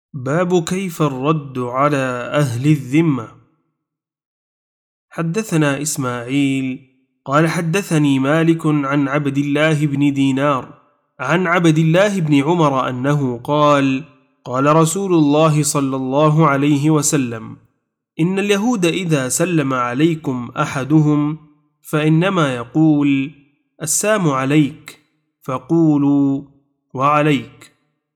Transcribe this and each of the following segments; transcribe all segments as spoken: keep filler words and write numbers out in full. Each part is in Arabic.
باب كيف الرد على أهل الذمة. حدثنا إسماعيل قال حدثني مالك عن عبد الله بن دينار عن عبد الله بن عمر أنه قال قال رسول الله صلى الله عليه وسلم: إن اليهود إذا سلم عليكم أحدهم فإنما يقول السلام عليك، فقولوا وعليك.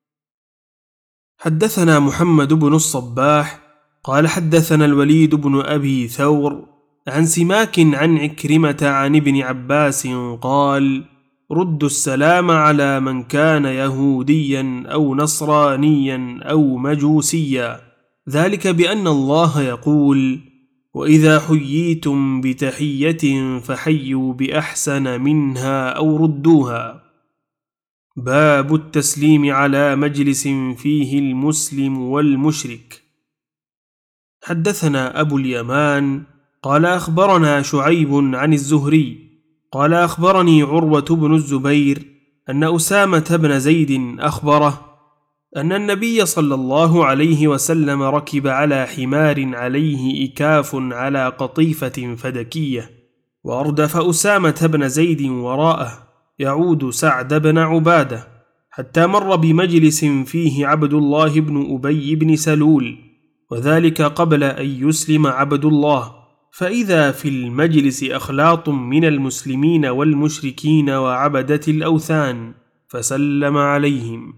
حدثنا محمد بن الصباح قال حدثنا الوليد بن أبي ثور عن سماك عن عكرمة عن ابن عباس قال: ردوا السلام على من كان يهوديا أو نصرانيا أو مجوسيا، ذلك بأن الله يقول: وإذا حييتم بتحية فحيوا بأحسن منها أو ردوها. باب التسليم على مجلس فيه المسلم والمشرك. حدثنا أبو اليمان قال أخبرنا شعيب عن الزهري قال أخبرني عروة بن الزبير أن أسامة بن زيد أخبره أن النبي صلى الله عليه وسلم ركب على حمار عليه إكاف على قطيفة فدكية، وأردف أسامة بن زيد وراءه يعود سعد بن عبادة، حتى مر بمجلس فيه عبد الله بن أبي بن سلول، وذلك قبل أن يسلم عبد الله، فإذا في المجلس أخلاط من المسلمين والمشركين وعبدة الأوثان، فسلم عليهم.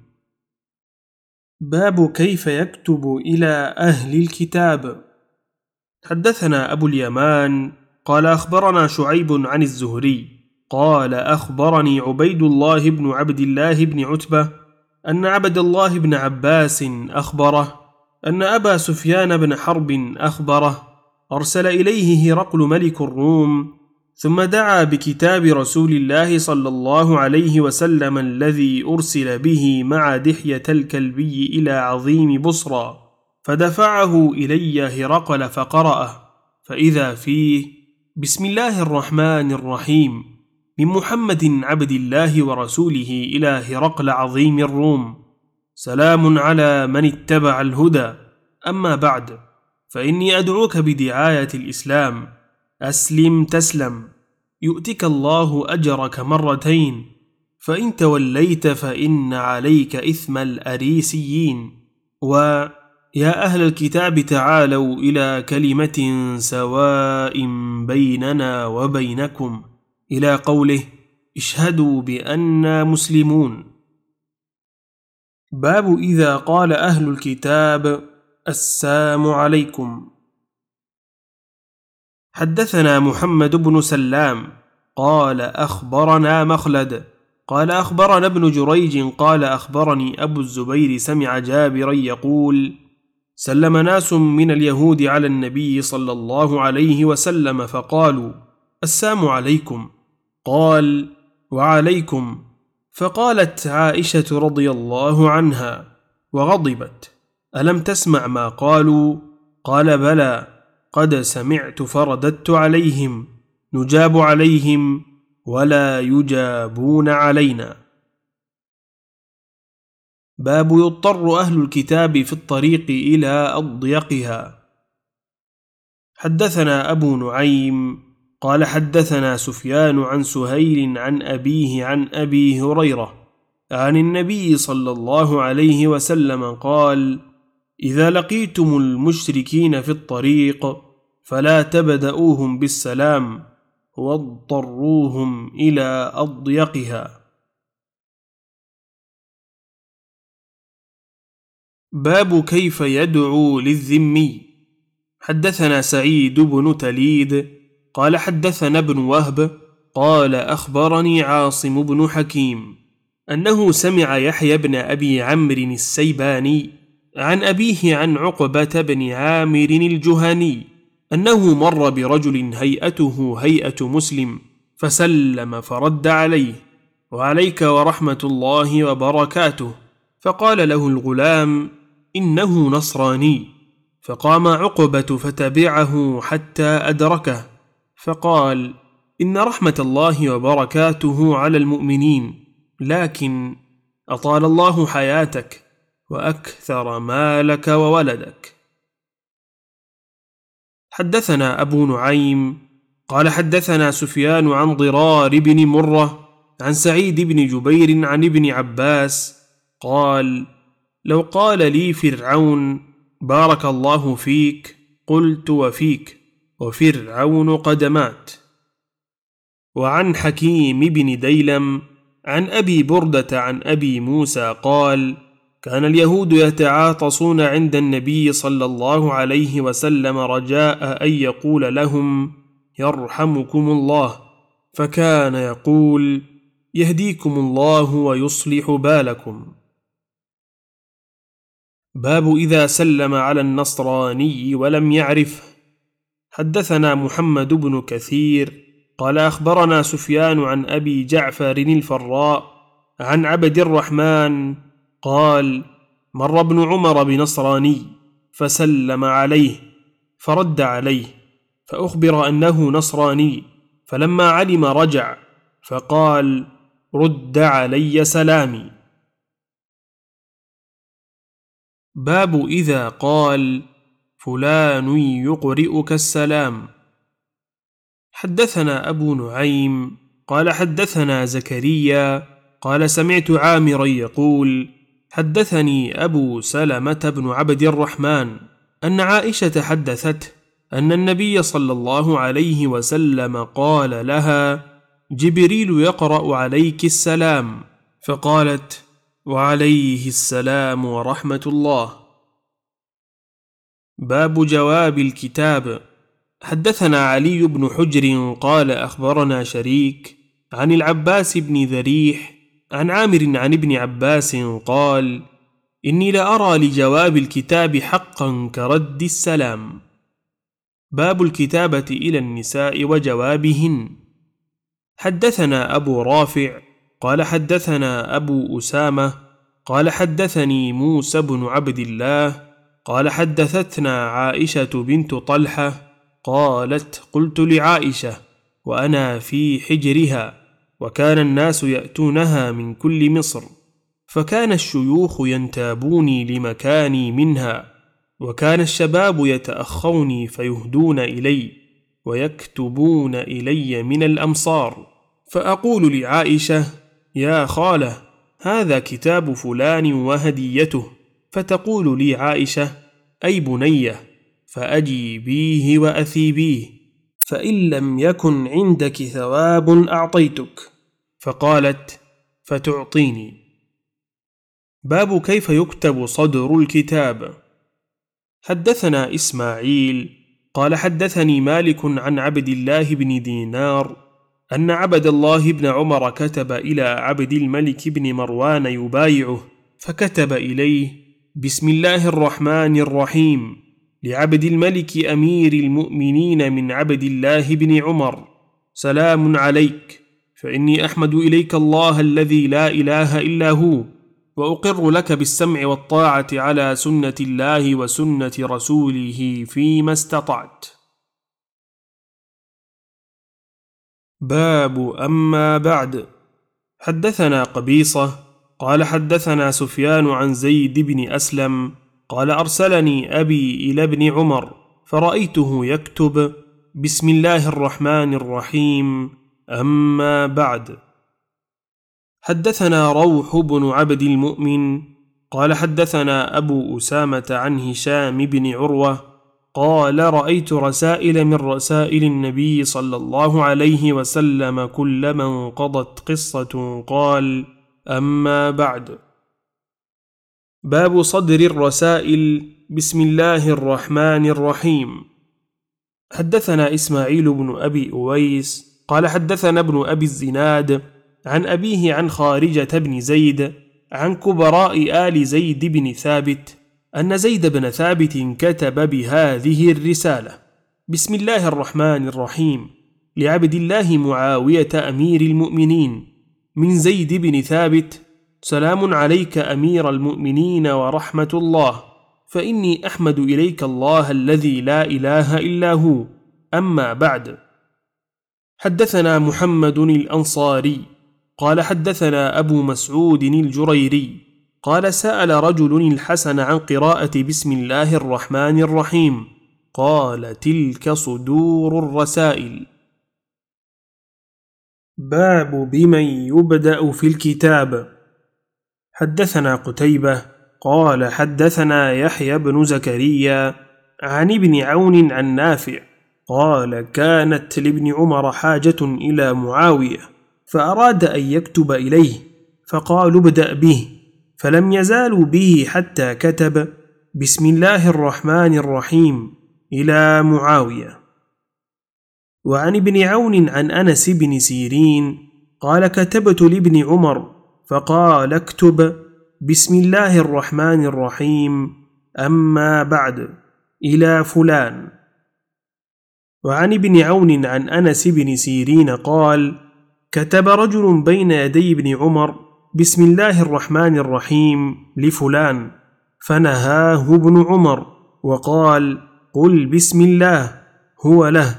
باب كيف يكتب إلى أهل الكتاب. حدثنا أبو اليمان قال أخبرنا شعيب عن الزهري قال أخبرني عبيد الله بن عبد الله بن عتبة أن عبد الله بن عباس أخبره أن أبا سفيان بن حرب أخبره أرسل إليه هرقل ملك الروم، ثم دعا بكتاب رسول الله صلى الله عليه وسلم الذي أرسل به مع دحية الكلبي إلى عظيم بصرى، فدفعه إلي هرقل فقرأه، فإذا فيه: بسم الله الرحمن الرحيم، من محمد عبد الله ورسوله إلى هرقل عظيم الروم، سلام على من اتبع الهدى، أما بعد، فإني أدعوك بدعاية الإسلام، أسلم تسلم، يؤتك الله أجرك مرتين، فإن توليت فإن عليك إثم الأريسيين. ويا أهل الكتاب تعالوا إلى كلمة سواء بيننا وبينكم، إلى قوله: اشهدوا بأننا مسلمون. باب إذا قال أهل الكتاب السلام عليكم. حدثنا محمد بن سلام قال أخبرنا مخلد قال أخبرنا ابن جريج قال أخبرني أبو الزبير سمع جابرا يقول: سلم ناس من اليهود على النبي صلى الله عليه وسلم فقالوا: السلام عليكم، قال: وعليكم، فقالت عائشة رضي الله عنها وغضبت: ألم تسمع ما قالوا؟ قال: بلى، قد سمعت فرددت عليهم، نجاب عليهم ولا يجابون علينا. باب يضطر أهل الكتاب في الطريق إلى أضيقها. حدثنا أبو نعيم قال حدثنا سفيان عن سهيل عن أبيه عن أبي هريرة عن النبي صلى الله عليه وسلم قال: إذا لقيتم المشركين في الطريق فلا تبدأوهم بالسلام واضطروهم إلى أضيقها. باب كيف يدعو للذمي. حدثنا سعيد بن تليد قال حدثنا ابن وهب قال أخبرني عاصم بن حكيم أنه سمع يحيى بن أبي عمرو السيباني عن أبيه عن عقبة بن عامر الجهني أنه مر برجل هيئته هيئة مسلم فسلم فرد عليه: وعليك ورحمة الله وبركاته. فقال له الغلام: إنه نصراني. فقام عقبة فتبعه حتى أدركه، فقال: إن رحمة الله وبركاته على المؤمنين، لكن أطال الله حياتك، وأكثر مالك وولدك. حدثنا أبو نعيم قال حدثنا سفيان عن ضرار بن مرة عن سعيد بن جبير عن ابن عباس قال: لو قال لي فرعون بارك الله فيك قلت وفيك، وفرعون قد مات. وعن حكيم بن ديلم عن أبي بردة عن أبي موسى قال: كان اليهود يتعاطسون عند النبي صلى الله عليه وسلم رجاء أن يقول لهم يرحمكم الله، فكان يقول يهديكم الله ويصلح بالكم. باب إذا سلم على النصراني ولم يعرفه. حدثنا محمد بن كثير قال أخبرنا سفيان عن أبي جعفر الفراء عن عبد الرحمن قال: مر ابن عمر بنصراني فسلم عليه فرد عليه، فأخبر أنه نصراني، فلما علم رجع فقال: رد علي سلامي. باب إذا قال فلان يقرئك السلام. حدثنا أبو نعيم قال حدثنا زكريا قال سمعت عامرا يقول: حدثني أبو سلمة بن عبد الرحمن أن عائشة حدثته أن النبي صلى الله عليه وسلم قال لها: جبريل يقرأ عليك السلام، فقالت: وعليه السلام ورحمة الله. باب جواب الكتاب. حدثنا علي بن حجر قال أخبرنا شريك عن العباس بن ذريح عن عامر عن ابن عباس قال: إني لأرى لجواب الكتاب حقا كرد السلام. باب الكتابة إلى النساء وجوابهن. حدثنا أبو رافع قال حدثنا أبو أسامة قال حدثني موسى بن عبد الله قال حدثتنا عائشة بنت طلحة قالت: قلت لعائشة وأنا في حجرها، وكان الناس يأتونها من كل مصر، فكان الشيوخ ينتابوني لمكاني منها، وكان الشباب يتأخوني فيهدون إلي ويكتبون إلي من الأمصار، فأقول لعائشة: يا خالة، هذا كتاب فلان وهديته، فتقول لي عائشة: أي بنية، فأجيبيه وأثيبيه، فإن لم يكن عندك ثواب أعطيتك، فقالت: فتعطيني. باب كيف يكتب صدر الكتاب. حدثنا إسماعيل قال حدثني مالك عن عبد الله بن دينار أن عبد الله بن عمر كتب إلى عبد الملك بن مروان يبايعه، فكتب إليه: بسم الله الرحمن الرحيم، لعبد الملك أمير المؤمنين من عبد الله بن عمر، سلام عليك، فإني أحمد إليك الله الذي لا إله إلا هو، وأقر لك بالسمع والطاعة على سنة الله وسنة رسوله فيما استطعت. باب أما بعد. حدثنا قبيصة قال حدثنا سفيان عن زيد بن أسلم قال أرسلني أبي إلى ابن عمر فرأيته يكتب: بسم الله الرحمن الرحيم، أما بعد. حدثنا روح بن عبد المؤمن قال حدثنا أبو أسامة عن هشام بن عروة قال: رأيت رسائل من رسائل النبي صلى الله عليه وسلم كلما انقضت قصة قال: أما بعد. باب صدر الرسائل. بسم الله الرحمن الرحيم. حدثنا إسماعيل بن أبي أويس قال حدثنا ابن أبي الزناد عن أبيه عن خارجة بن زيد عن كبراء آل زيد بن ثابت أن زيد بن ثابت كتب بهذه الرسالة: بسم الله الرحمن الرحيم، لعبد الله معاوية أمير المؤمنين، من زيد بن ثابت: سلام عليك أمير المؤمنين ورحمة الله، فإني أحمد إليك الله الذي لا إله إلا هو، أما بعد. حدثنا محمد الأنصاري قال حدثنا أبو مسعود الجريري قال سأل رجل الحسن عن قراءة بسم الله الرحمن الرحيم، قال تلك صدور الرسائل. باب بمن يبدأ في الكتاب. حدثنا قتيبة قال حدثنا يحيى بن زكريا عن ابن عون عن نافع قال كانت لابن عمر حاجة إلى معاوية فأراد أن يكتب إليه، فقالوا ابدأ به، فلم يزالوا به حتى كتب بسم الله الرحمن الرحيم إلى معاوية. وعن ابن عون عن أنس بن سيرين قال كتبت لابن عمر فقال اكتب بسم الله الرحمن الرحيم أما بعد إلى فلان. وعن ابن عون عن أنس بن سيرين قال كتب رجل بين يدي ابن عمر بسم الله الرحمن الرحيم لفلان، فنهاه ابن عمر وقال قل بسم الله هو له.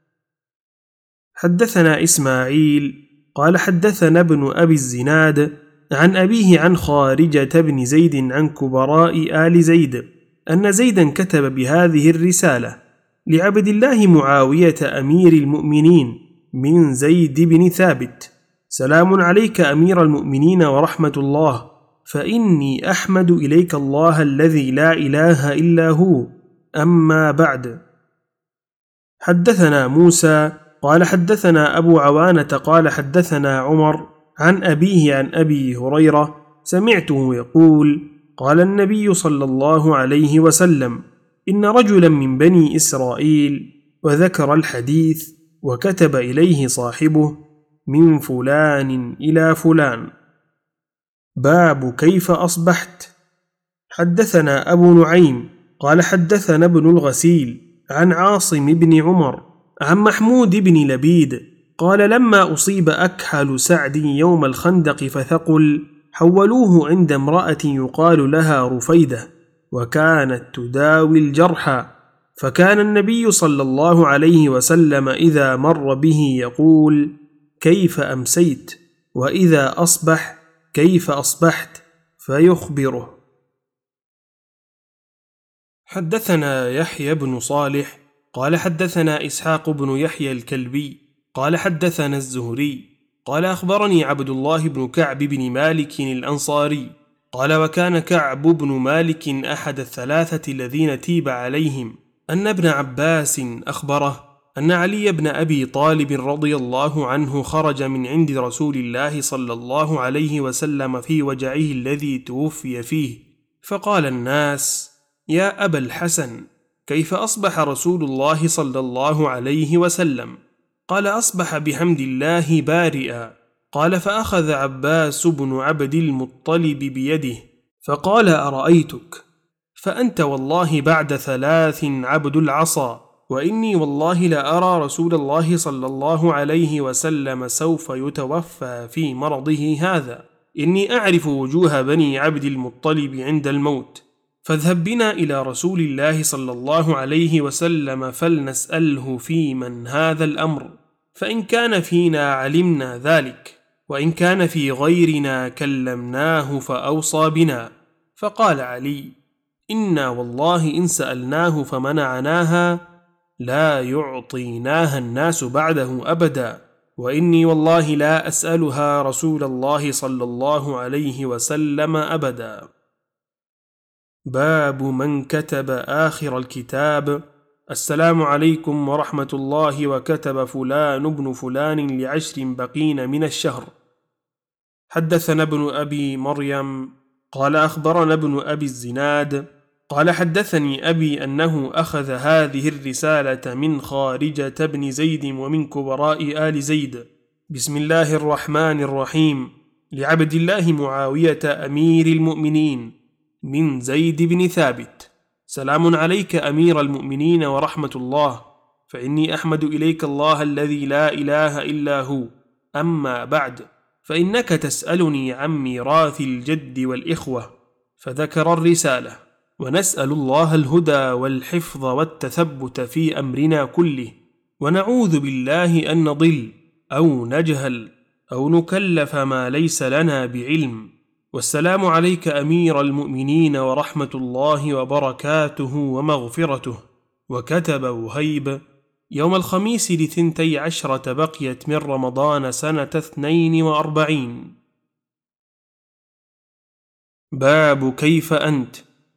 حدثنا إسماعيل قال حدثنا ابن أبي الزناد عن أبيه عن خارجة بن زيد عن كبراء آل زيد أن زيدا كتب بهذه الرسالة لعبد الله معاوية أمير المؤمنين من زيد بن ثابت: سلام عليك أمير المؤمنين ورحمة الله، فإني أحمد إليك الله الذي لا إله إلا هو، أما بعد. حدثنا موسى قال حدثنا أبو عوانة قال حدثنا عمر عن أبيه عن أبي هريرة سمعته يقول قال النبي صلى الله عليه وسلم: إن رجلا من بني إسرائيل، وذكر الحديث وكتب إليه صاحبه من فلان إلى فلان. باب كيف أصبحت. حدثنا أبو نعيم قال حدثنا ابن الغسيل عن عاصم بن عمر عن محمود بن لبيد قال لما أصيب أكحل سعد يوم الخندق فثقل حولوه عند امرأة يقال لها رفيدة، وكانت تداوي الجرحى، فكان النبي صلى الله عليه وسلم إذا مر به يقول: كيف أمسيت؟ وإذا أصبح: كيف أصبحت؟ فيخبره. حدثنا يحيى بن صالح قال حدثنا إسحاق بن يحيى الكلبي قال حدثنا الزهري قال أخبرني عبد الله بن كعب بن مالك الأنصاري قال وكان كعب بن مالك أحد الثلاثة الذين تيب عليهم أن ابن عباس أخبره أن علي بن أبي طالب رضي الله عنه خرج من عند رسول الله صلى الله عليه وسلم في وجعه الذي توفي فيه، فقال الناس: يا أبا الحسن، كيف أصبح رسول الله صلى الله عليه وسلم؟ قال: أصبح بحمد الله بارئا. قال: فأخذ عباس بن عبد المطلب بيده فقال: أرأيتك؟ فأنت والله بعد ثلاث عبد العصا، وإني والله لأرى رسول الله صلى الله عليه وسلم سوف يتوفى في مرضه هذا، إني أعرف وجوه بني عبد المطلب عند الموت، فاذهب بنا إلى رسول الله صلى الله عليه وسلم فلنسأله في من هذا الأمر، فإن كان فينا علمنا ذلك، وإن كان في غيرنا كلمناه فأوصى بنا. فقال علي: إنا والله إن سألناه فمنعناها لا يعطيناها الناس بعده أبدا، وإني والله لا أسألها رسول الله صلى الله عليه وسلم أبدا. باب من كتب آخر الكتاب: السلام عليكم ورحمة الله، وكتب فلان ابن فلان لعشر بقين من الشهر. حدثنا ابن أبي مريم قال أخبرنا ابن أبي الزناد قال حدثني أبي أنه أخذ هذه الرسالة من خارجة بن زيد ومن كبراء آل زيد: بسم الله الرحمن الرحيم لعبد الله معاوية أمير المؤمنين من زيد بن ثابت: سلام عليك أمير المؤمنين ورحمة الله، فإني أحمد إليك الله الذي لا إله إلا هو، أما بعد، فإنك تسألني عن ميراث الجد والإخوة. فذكر الرسالة: ونسأل الله الهدى والحفظ والتثبت في أمرنا كله، ونعوذ بالله أن نضل أو نجهل أو نكلف ما ليس لنا بعلم، والسلام عليك أمير المؤمنين ورحمة الله وبركاته ومغفرته. وكتب وهيب: يوم الخميس لثنتي عشرة بقيت من رمضان سنة اثنين وأربعين. باب كيف أنت.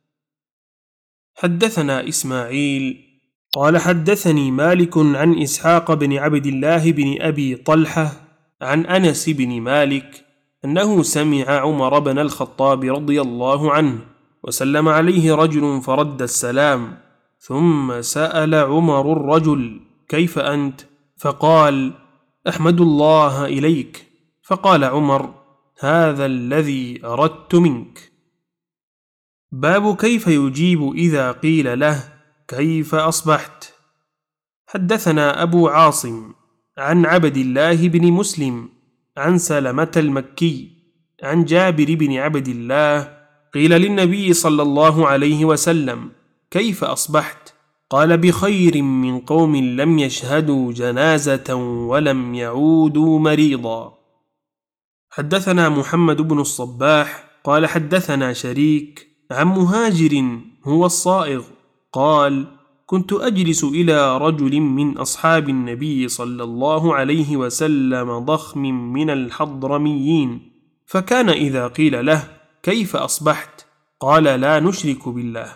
حدثنا إسماعيل قال حدثني مالك عن إسحاق بن عبد الله بن أبي طلحة عن أنس بن مالك أنه سمع عمر بن الخطاب رضي الله عنه وسلم عليه رجل فرد السلام، ثم سأل عمر الرجل: كيف أنت؟ فقال: أحمد الله إليك. فقال عمر: هذا الذي أردت منك. باب كيف يجيب إذا قيل له: كيف أصبحت. حدثنا أبو عاصم عن عبد الله بن مسلم عن سلمة المكي عن جابر بن عبد الله قيل للنبي صلى الله عليه وسلم: كيف أصبحت؟ قال: بخير من قوم لم يشهدوا جنازة ولم يعودوا مريضا. حدثنا محمد بن الصباح قال حدثنا شريك عن مهاجر هو الصائغ قال: كنت أجلس إلى رجل من أصحاب النبي صلى الله عليه وسلم ضخم من الحضرميين، فكان إذا قيل له: كيف أصبحت؟ قال: لا نشرك بالله.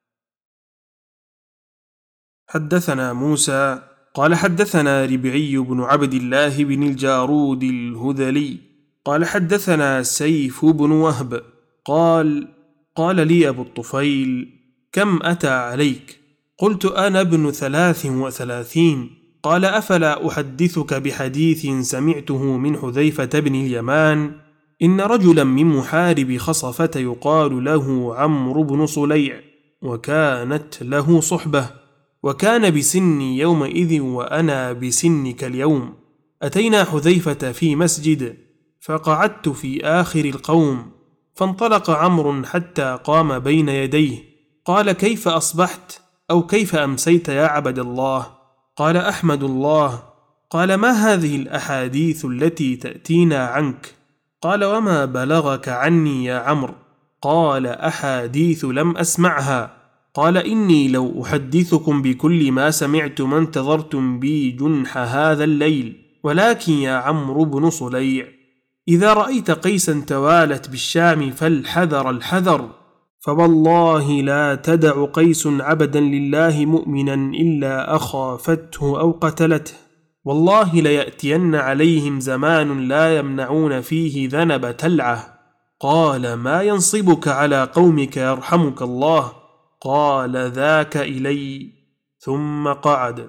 حدثنا موسى قال حدثنا ربعي بن عبد الله بن الجارود الهذلي قال حدثنا سيف بن وهب قال: قال لي أبو الطفيل: كم أتى عليك؟ قلت: أنا ابن ثلاث وثلاثين. قال: أفلا أحدثك بحديث سمعته من حذيفة بن اليمان: إن رجلا من محارب خصفة يقال له عمرو بن صليع، وكانت له صحبة، وكان بسني يومئذ وأنا بسنك اليوم. أتينا حذيفة في مسجد، فقعدت في آخر القوم، فانطلق عمرو حتى قام بين يديه، قال: كيف أصبحت؟ أو كيف أمسيت يا عبد الله؟ قال: أحمد الله. قال: ما هذه الأحاديث التي تأتينا عنك؟ قال: وما بلغك عني يا عمرو؟ قال: أحاديث لم أسمعها. قال: إني لو أحدثكم بكل ما سمعت ما انتظرتم بي جنح هذا الليل، ولكن يا عمرو بن صليع، إذا رأيت قيسا توالت بالشام فالحذر الحذر، فوالله لا تدع قيس عبدا لله مؤمنا إلا أخافته أو قتلته، والله ليأتين عليهم زمان لا يمنعون فيه ذنب تلعه. قال: ما ينصبك على قومك يرحمك الله؟ قال: ذاك إلي. ثم قعد.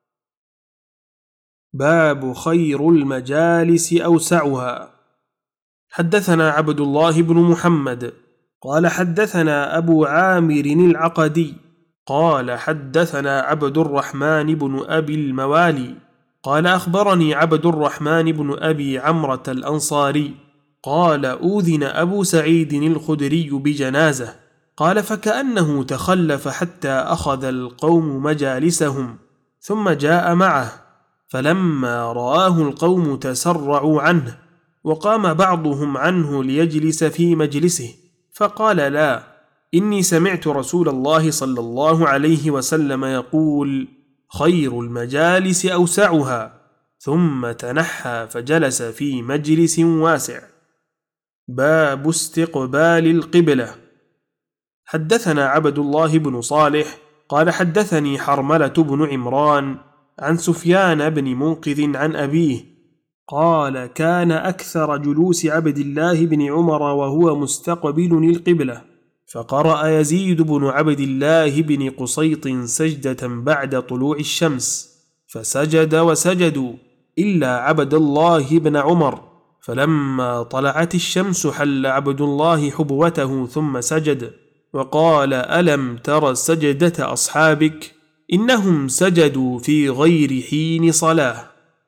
باب خير المجالس أوسعها. حدثنا عبد الله بن محمد قال حدثنا أبو عامر العقدي قال حدثنا عبد الرحمن بن أبي الموالي قال أخبرني عبد الرحمن بن أبي عمرة الأنصاري قال: أوذن أبو سعيد الخدري بجنازة. قال: فكأنه تخلف حتى أخذ القوم مجالسهم، ثم جاء معه، فلما رآه القوم تسرعوا عنه، وقام بعضهم عنه ليجلس في مجلسه، فقال: لا، إني سمعت رسول الله صلى الله عليه وسلم يقول: خير المجالس أوسعها. ثم تنحى فجلس في مجلس واسع. باب استقبال القبلة. حدثنا عبد الله بن صالح قال حدثني حرملة بن عمران عن سفيان بن منقذ عن أبيه قال: كان أكثر جلوس عبد الله بن عمر وهو مستقبل القبلة، فقرأ يزيد بن عبد الله بن قصيط سجدة بعد طلوع الشمس، فسجد وسجدوا إلا عبد الله بن عمر، فلما طلعت الشمس حل عبد الله حبوته ثم سجد، وقال: ألم تر سجدة أصحابك؟ إنهم سجدوا في غير حين صلاة.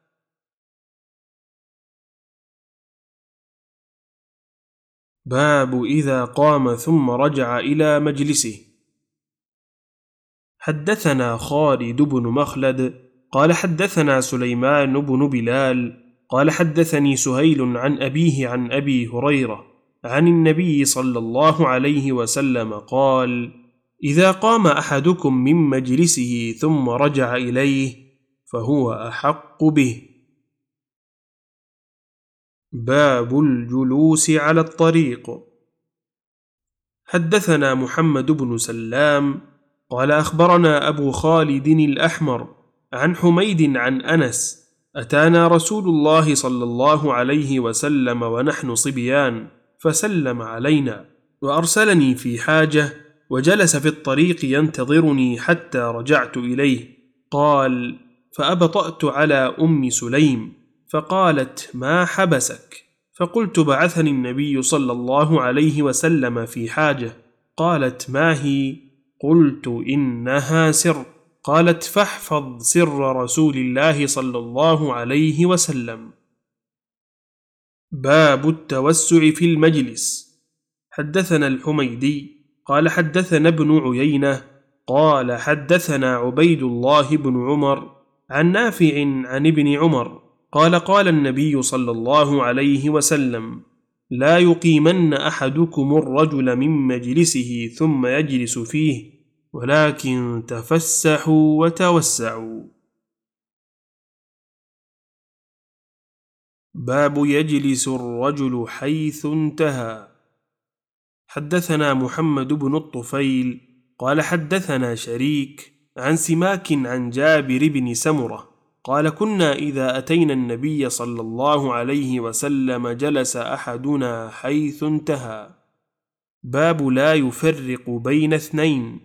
باب إذا قام ثم رجع إلى مجلسه. حدثنا خالد بن مخلد قال حدثنا سليمان بن بلال قال حدثني سهيل عن أبيه عن أبي هريرة عن النبي صلى الله عليه وسلم قال: إذا قام أحدكم من مجلسه ثم رجع إليه فهو أحق به. باب الجلوس على الطريق. حدثنا محمد بن سلام قال أخبرنا أبو خالد الأحمر عن حميد عن أنس: أتانا رسول الله صلى الله عليه وسلم ونحن صبيان فسلم علينا، وأرسلني في حاجة، وجلس في الطريق ينتظرني حتى رجعت إليه. قال: فأبطأت على أم سليم فقالت: ما حبسك؟ فقلت: بعثني النبي صلى الله عليه وسلم في حاجة. قالت: ما هي؟ قلت: إنها سر. قالت: فاحفظ سر رسول الله صلى الله عليه وسلم. باب التوسع في المجلس. حدثنا الحميدي قال حدثنا ابن عيينة قال حدثنا عبيد الله بن عمر عن نافع عن ابن عمر قال: قال النبي صلى الله عليه وسلم: لا يقيمن أحدكم الرجل من مجلسه ثم يجلس فيه، ولكن تفسحوا وتوسعوا. باب يجلس الرجل حيث انتهى. حدثنا محمد بن الطفيل قال حدثنا شريك عن سماك عن جابر بن سمرة قال: كنا إذا أتينا النبي صلى الله عليه وسلم جلس أحدنا حيث انتهى. باب لا يفرق بين اثنين.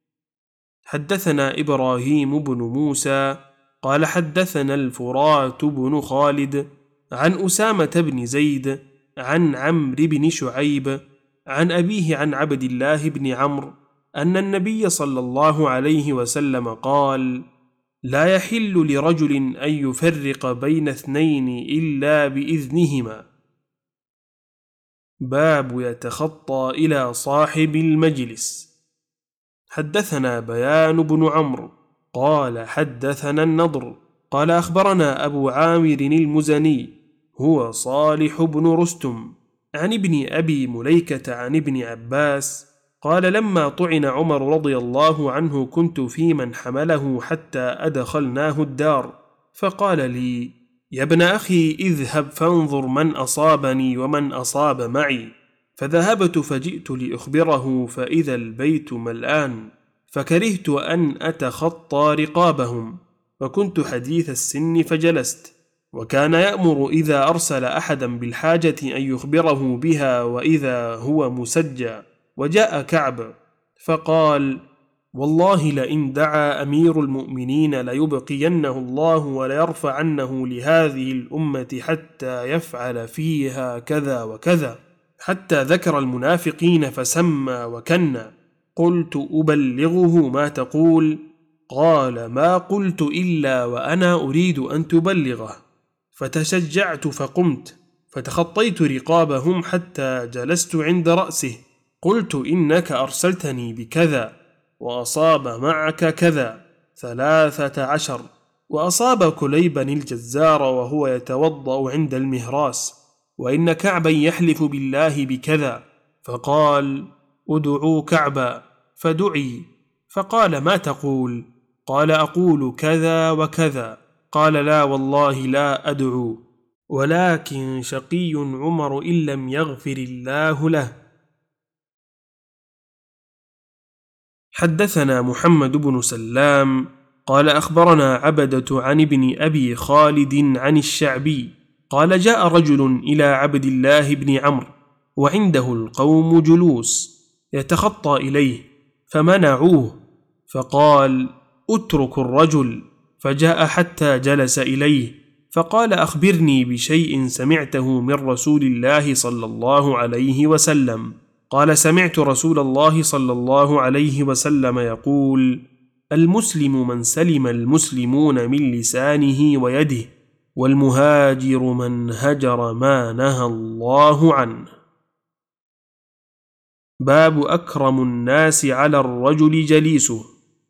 حدثنا إبراهيم بن موسى قال حدثنا الفرات بن خالد عن أسامة بن زيد عن عمرو بن شعيب عن أبيه عن عبد الله بن عمرو أن النبي صلى الله عليه وسلم قال: لا يحل لرجل أن يفرق بين اثنين إلا بإذنهما. باب يتخطى إلى صاحب المجلس. حدثنا بيان بن عمرو قال حدثنا النضر قال أخبرنا أبو عامر المزني هو صالح بن رستم عن ابن أبي مليكة عن ابن عباس قال: لما طعن عمر رضي الله عنه كنت في من حمله حتى أدخلناه الدار، فقال لي: يا ابن أخي اذهب فانظر من أصابني ومن أصاب معي. فذهبت فجئت لأخبره فإذا البيت ملآن، فكرهت أن أتخطى رقابهم، فكنت حديث السن فجلست. وكان يأمر إذا أرسل أحدا بالحاجة أن يخبره بها وإذا هو مسجى. وجاء كعب فقال: والله لئن دعا أمير المؤمنين ليبقينه الله وليرفعنه لهذه الأمة حتى يفعل فيها كذا وكذا، حتى ذكر المنافقين فسمى وكنى. قلت: أبلغه ما تقول؟ قال: ما قلت إلا وأنا أريد أن تبلغه. فتشجعت فقمت فتخطيت رقابهم حتى جلست عند رأسه. قلت: إنك أرسلتني بكذا، وأصاب معك كذا ثلاثة عشر، وأصاب كليبا الجزار وهو يتوضأ عند المهراس، وإن كعبا يحلف بالله بكذا. فقال: ادعوا كعبا. فدعي. فقال: ما تقول؟ قال: أقول كذا وكذا. قال: لا والله لا أدعو، ولكن شقي عمر إن لم يغفر الله له. حدثنا محمد بن سلام قال أخبرنا عبدة عن ابن أبي خالد عن الشعبي قال: جاء رجل إلى عبد الله بن عمرو وعنده القوم جلوس يتخطى إليه، فمنعوه، فقال: اترك الرجل. فجاء حتى جلس إليه، فقال: أخبرني بشيء سمعته من رسول الله صلى الله عليه وسلم. قال: سمعت رسول الله صلى الله عليه وسلم يقول: المسلم من سلم المسلمون من لسانه ويده، والمهاجر من هجر ما نهى الله عنه. باب أكرم الناس على الرجل جليسه.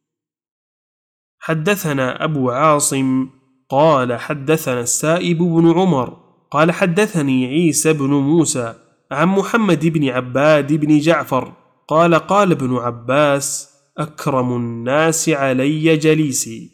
حدثنا أبو عاصم قال حدثنا السائب بن عمر قال حدثني عيسى بن موسى عن محمد بن عباد بن جعفر قال قال ابن عباس: أكرم الناس علي جليسي.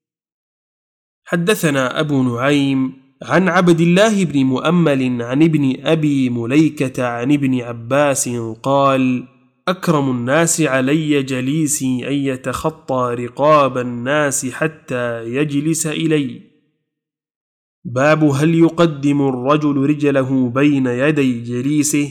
حدثنا أبو نعيم عن عبد الله بن مؤمل عن ابن أبي مليكة عن ابن عباس قال: أكرم الناس علي جليسي أن يتخطى رقاب الناس حتى يجلس إلي. باب هل يقدم الرجل رجله بين يدي جليسه؟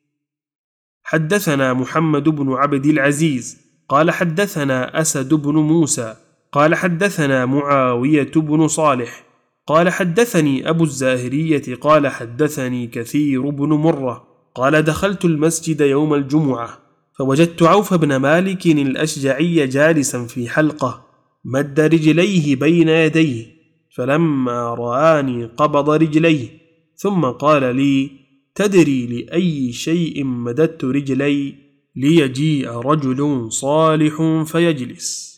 حدثنا محمد بن عبد العزيز قال حدثنا أسد بن موسى قال حدثنا معاوية بن صالح قال حدثني أبو الزاهرية قال حدثني كثير بن مرة قال: دخلت المسجد يوم الجمعة فوجدت عوف بن مالك الأشجعي جالسا في حلقة مد رجليه بين يديه، فلما رآني قبض رجليه ثم قال لي: تدري لأي شيء مددت رجلي؟ ليجيء رجل صالح فيجلس.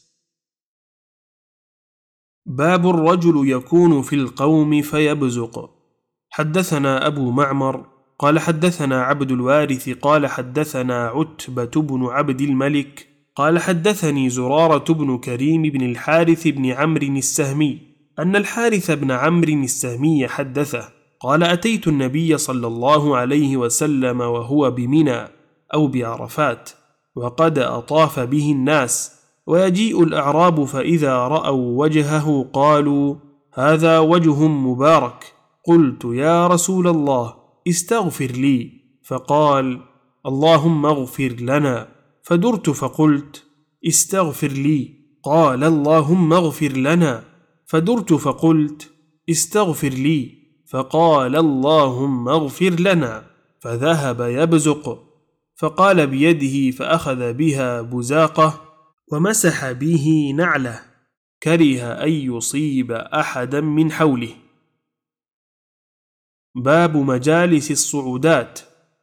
باب الرجل يكون في القوم فيبزق. حدثنا أبو معمر قال حدثنا عبد الوارث قال حدثنا عتبة بن عبد الملك قال حدثني زرارة بن كريم بن الحارث بن عمرو السهمي أن الحارث بن عمرو السهمي حدثه قال: أتيت النبي صلى الله عليه وسلم وهو بمنى أو بعرفات وقد أطاف به الناس، ويجيء الأعراب فإذا رأوا وجهه قالوا: هذا وجه مبارك. قلت: يا رسول الله استغفر لي، فقال: اللهم اغفر لنا. فدرت فقلت: استغفر لي. قال: اللهم اغفر لنا. فدرت فقلت: استغفر لي. فقال: اللهم اغفر لنا. فذهب يبزق، فقال بيده فأخذ بها بزاقه ومسح به نعله، كره أن يصيب أحدا من حوله. باب مجالس الصعودات.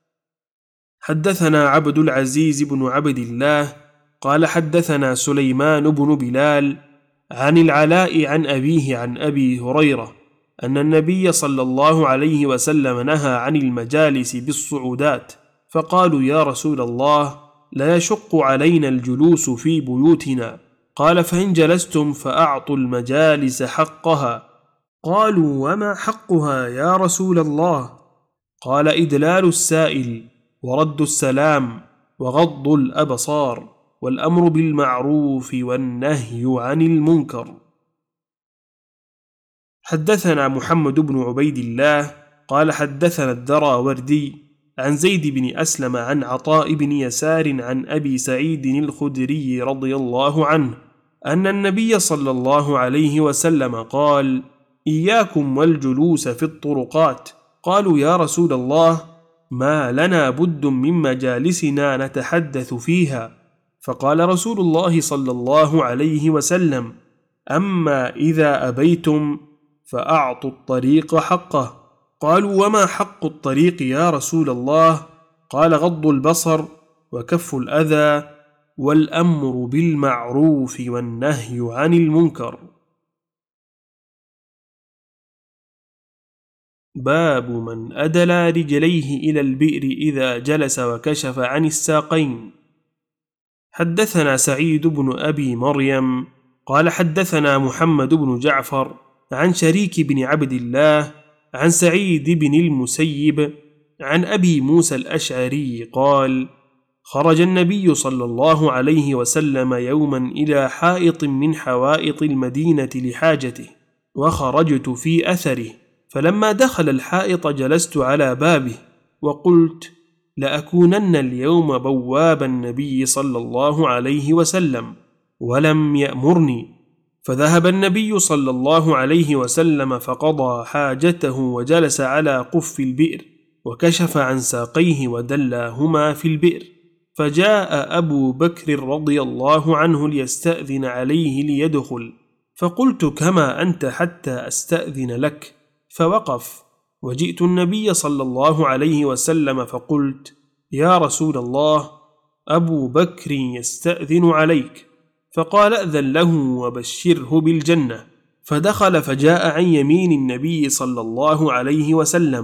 حدثنا عبد العزيز بن عبد الله قال حدثنا سليمان بن بلال عن العلاء عن أبيه عن أبي هريرة أن النبي صلى الله عليه وسلم نهى عن المجالس بالصعودات، فقالوا: يا رسول الله، لا يشق علينا الجلوس في بيوتنا. قال: فإن جلستم فأعطوا المجالس حقها. قالوا: وما حقها يا رسول الله؟ قال: إدلال السائل ورد السلام وغض الأبصار والأمر بالمعروف والنهي عن المنكر. حدثنا محمد بن عبيد الله قال حدثنا الدراوردي عن زيد بن أسلم عن عطاء بن يسار عن أبي سعيد الخدري رضي الله عنه أن النبي صلى الله عليه وسلم قال: إياكم والجلوس في الطرقات. قالوا: يا رسول الله، ما لنا بد من مجالسنا نتحدث فيها. فقال رسول الله صلى الله عليه وسلم: أما إذا أبيتم فأعطوا الطريق حقه. قالوا: وما حق الطريق يا رسول الله؟ قال: غض البصر وكف الأذى والأمر بالمعروف والنهي عن المنكر. باب من أدلى رجليه إلى البئر إذا جلس وكشف عن الساقين. حدثنا سعيد بن أبي مريم قال حدثنا محمد بن جعفر عن شريك بن عبد الله عن سعيد بن المسيب عن أبي موسى الأشعري قال: خرج النبي صلى الله عليه وسلم يوما إلى حائط من حوائط المدينة لحاجته، وخرجت في أثره، فلما دخل الحائط جلست على بابه وقلت: لأكونن اليوم بواب النبي صلى الله عليه وسلم، ولم يأمرني. فذهب النبي صلى الله عليه وسلم فقضى حاجته وجلس على قف البئر وكشف عن ساقيه ودلاهما في البئر، فجاء أبو بكر رضي الله عنه ليستأذن عليه ليدخل، فقلت: كما أنت حتى أستأذن لك، فوقف. وجئت النبي صلى الله عليه وسلم فقلت: يا رسول الله، أبو بكر يستأذن عليك. فقال: أذن له وبشره بالجنة. فدخل فجاء عن يمين النبي صلى الله عليه وسلم،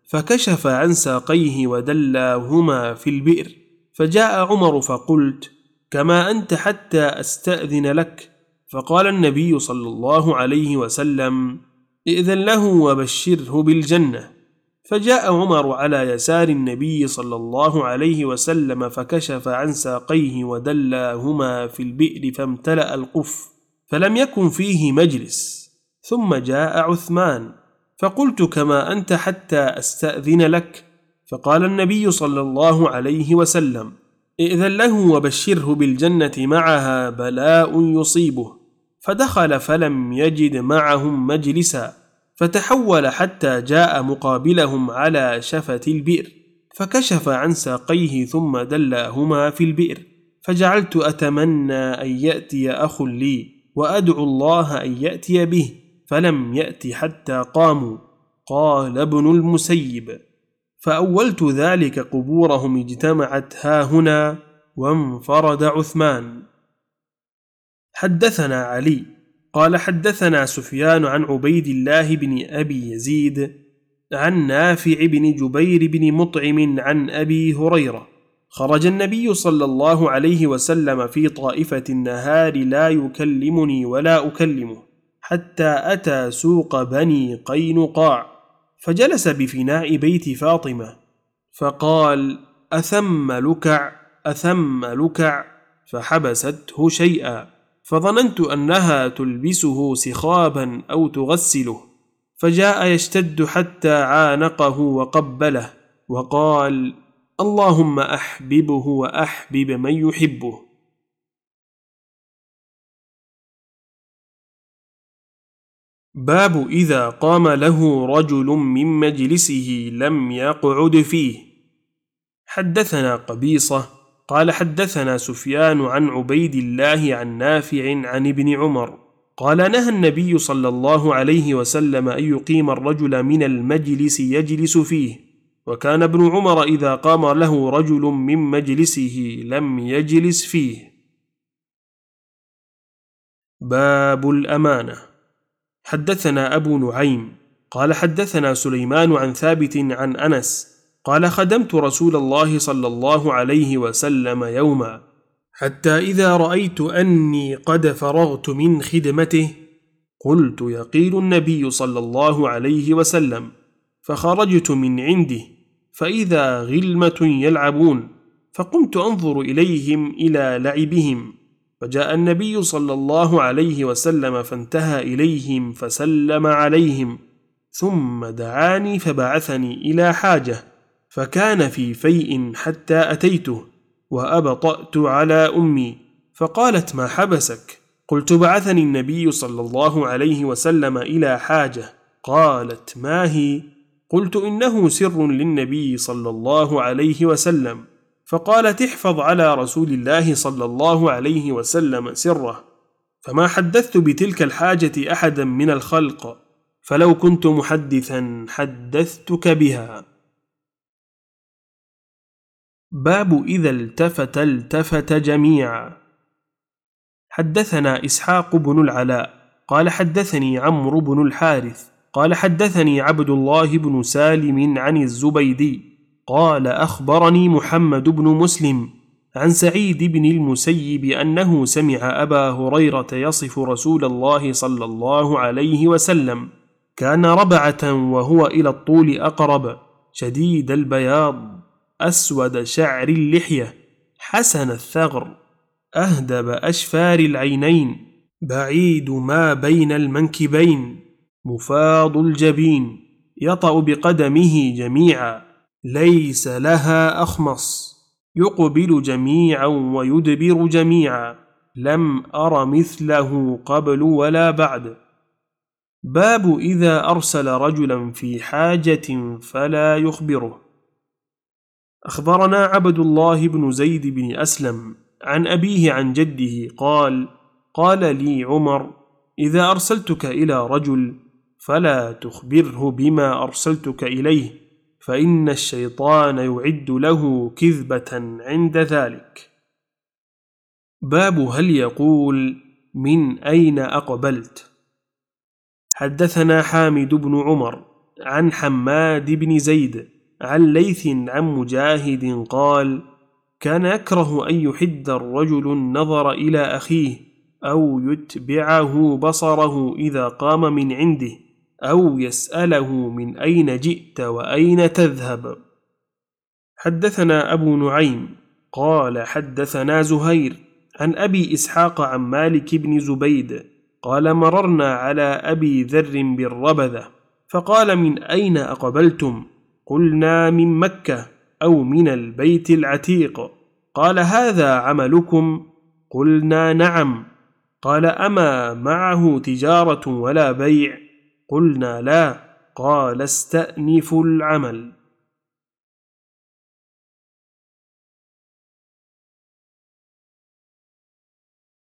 فكشف عن ساقيه ودلاهما في البئر، فجاء عمر فقلت: كما أنت حتى أستأذن لك. فقال النبي صلى الله عليه وسلم: ائذن له وبشره بالجنة. فجاء عمر على يسار النبي صلى الله عليه وسلم فكشف عن ساقيه ودلاهما في البئر فامتلأ القف، فلم يكن فيه مجلس. ثم جاء عثمان فقلت: كما أنت حتى أستأذن لك. فقال النبي صلى الله عليه وسلم: ائذن له وبشره بالجنة معها بلاء يصيبه. فدخل فلم يجد معهم مجلسا، فتحول حتى جاء مقابلهم على شفة البئر، فكشف عن ساقيه ثم دلاهما في البئر، فجعلت أتمنى أن يأتي أخ لي وأدعو الله أن يأتي به، فلم يأت حتى قاموا. قال ابن المسيب: فأولت ذلك قبورهم اجتمعت هاهنا، وانفرد عثمان. حدثنا علي قال حدثنا سفيان عن عبيد الله بن أبي يزيد عن نافع بن جبير بن مطعم عن أبي هريرة: خرج النبي صلى الله عليه وسلم في طائفة النهار لا يكلمني ولا أكلمه، حتى أتى سوق بني قينقاع، فجلس بفناء بيت فاطمة، فقال: أثم لكع أثم لكع، فحبسته شيئا، فظننت أنها تلبسه سخابا أو تغسله، فجاء يشتد حتى عانقه وقبله، وقال: اللهم أحببه وأحبب من يحبه. باب إذا قام له رجل من مجلسه لم يقعد فيه. حدثنا قبيصة قال حدثنا سفيان عن عبيد الله عن نافع عن ابن عمر قال: نهى النبي صلى الله عليه وسلم أن يقيم الرجل من المجلس يجلس فيه، وكان ابن عمر إذا قام له رجل من مجلسه لم يجلس فيه. باب الأمانة. حدثنا أبو نعيم قال حدثنا سليمان عن ثابت عن أنس قال: خدمت رسول الله صلى الله عليه وسلم يوما، حتى إذا رأيت أني قد فرغت من خدمته قلت: يقيل النبي صلى الله عليه وسلم، فخرجت من عنده فإذا غلمة يلعبون، فقمت أنظر إليهم إلى لعبهم، فجاء النبي صلى الله عليه وسلم فانتهى إليهم فسلم عليهم، ثم دعاني فبعثني إلى حاجة، فكان في فيء حتى أتيته، وأبطأت على أمي، فقالت: ما حبسك؟ قلت: بعثني النبي صلى الله عليه وسلم إلى حاجة. قالت: ما هي؟ قلت: إنه سر للنبي صلى الله عليه وسلم. فقالت: احفظ على رسول الله صلى الله عليه وسلم سره، فما حدثت بتلك الحاجة أحدا من الخلق، فلو كنت محدثا حدثتك بها. باب إذا التفت التفت جميعا. حدثنا إسحاق بن العلاء قال حدثني عمرو بن الحارث قال حدثني عبد الله بن سالم عن الزبيدي قال: أخبرني محمد بن مسلم عن سعيد بن المسيب أنه سمع أبا هريرة يصف رسول الله صلى الله عليه وسلم: كان ربعة وهو إلى الطول أقرب، شديد البياض، أسود شعر اللحية، حسن الثغر، أهدب أشفار العينين، بعيد ما بين المنكبين، مفاض الجبين، يطأ بقدمه جميعا، ليس لها أخمص، يقبل جميعا ويدبر جميعا، لم أر مثله قبل ولا بعد. باب إذا أرسل رجلا في حاجة فلا يخبره. أخبرنا عبد الله بن زيد بن أسلم عن أبيه عن جده قال: قال لي عمر: إذا أرسلتك إلى رجل فلا تخبره بما أرسلتك إليه، فإن الشيطان يعد له كذبة عند ذلك. باب هل يقول: من أين أقبلت؟ حدثنا حامد بن عمر عن حماد بن زيد عن ليث عن مجاهد قال: كان يكره أن يحد الرجل النظر إلى أخيه أو يتبعه بصره إذا قام من عنده أو يسأله من أين جئت وأين تذهب. حدثنا أبو نعيم قال حدثنا زهير عن أبي إسحاق عن مالك بن زبيد قال: مررنا على أبي ذر بالربذة فقال: من أين أقبلتم؟ قلنا: من مكة أو من البيت العتيق. قال: هذا عملكم؟ قلنا: نعم. قال: أما معه تجارة ولا بيع؟ قلنا: لا. قال: استأنفوا العمل.